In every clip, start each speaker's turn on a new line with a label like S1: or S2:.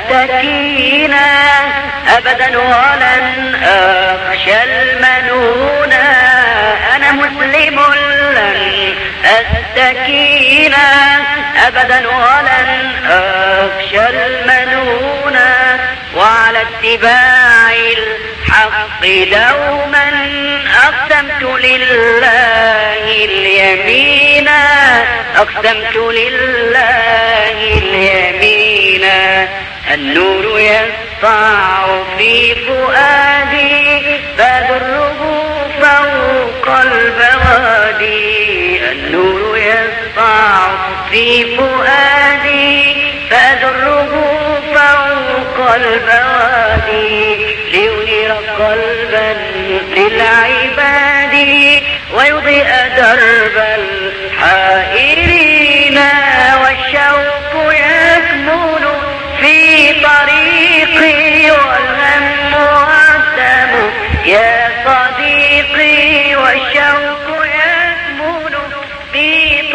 S1: أستكينا أبدا ولن أخشى المنونا. أنا مسلم لن أستكينا أبدا ولن أخشى المنونا. وعلى اتباع الحق دوما أقسمت لله اليمينا. أقسمت لله اليمينا. النور يسطع في فؤادي فدره فوق البوادي. النور يسطع في فؤادي فدره فوق البوادي. لينير قلبا للعباد ويضيء درب الحائرين. والشوق يكمن في طريقي والهم والدم يا صديقي. والشوق يكمن في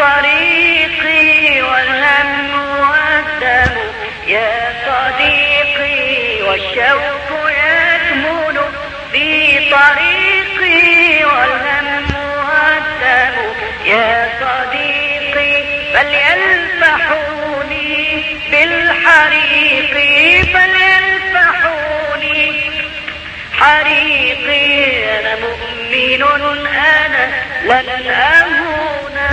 S1: طريقي والهم والدم يا صديقي. والشوق يكمن في طريقي والهم والدم يا صديقي. فليلفحوني بالحريق فليلفحوني حريقي. أنا مؤمن أنا لن أهونا.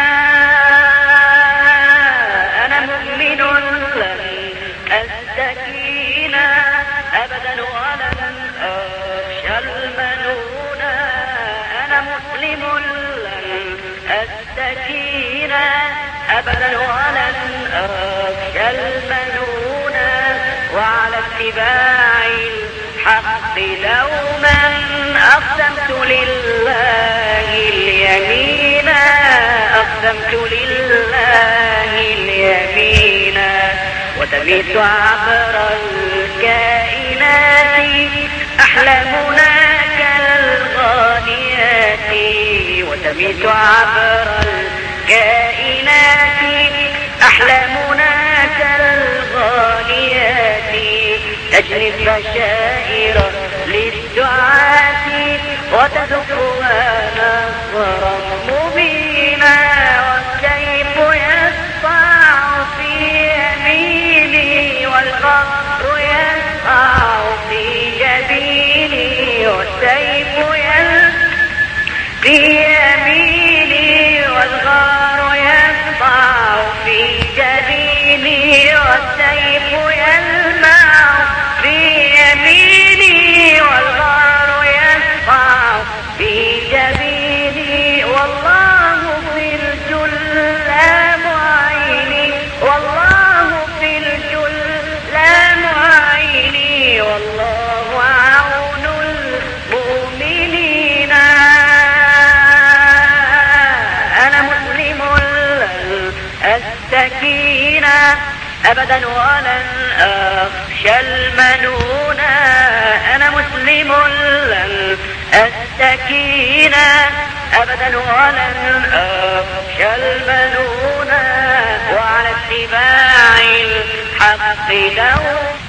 S1: أنا مؤمن لن أستكينا أبدا ولن أخشى المنونا. أنا مسلم لن أستكينا أبدا ولن أخشى المنونا. وعلى اتباع الحق دوما أقسمت لله اليمينا. أقسمت لله اليمينا. وتميت عبر الكائنات أحلامنا كالغانيات. وتميت عبر الكائنات أحلامنا كالغانيات. تجني البشائر للدعاة وتذكرها نصرا مبينا. والسيف يسطع في يميني والقهر يسطع في جبيني. والسيف في يميني والغار يسطع في جبيني. والسيف يلمع في يميني والغار يسطع في جبيني. والله في الجلام عيني. والله في الجلام عيني. والله عون المؤمنين. أنا مسلم لن أستكينا أبدا ولن أخشى المنونا. أنا مسلم لن أستكينا أبدا ولن أخشى المنونا. وعلى اتباع الحق دوما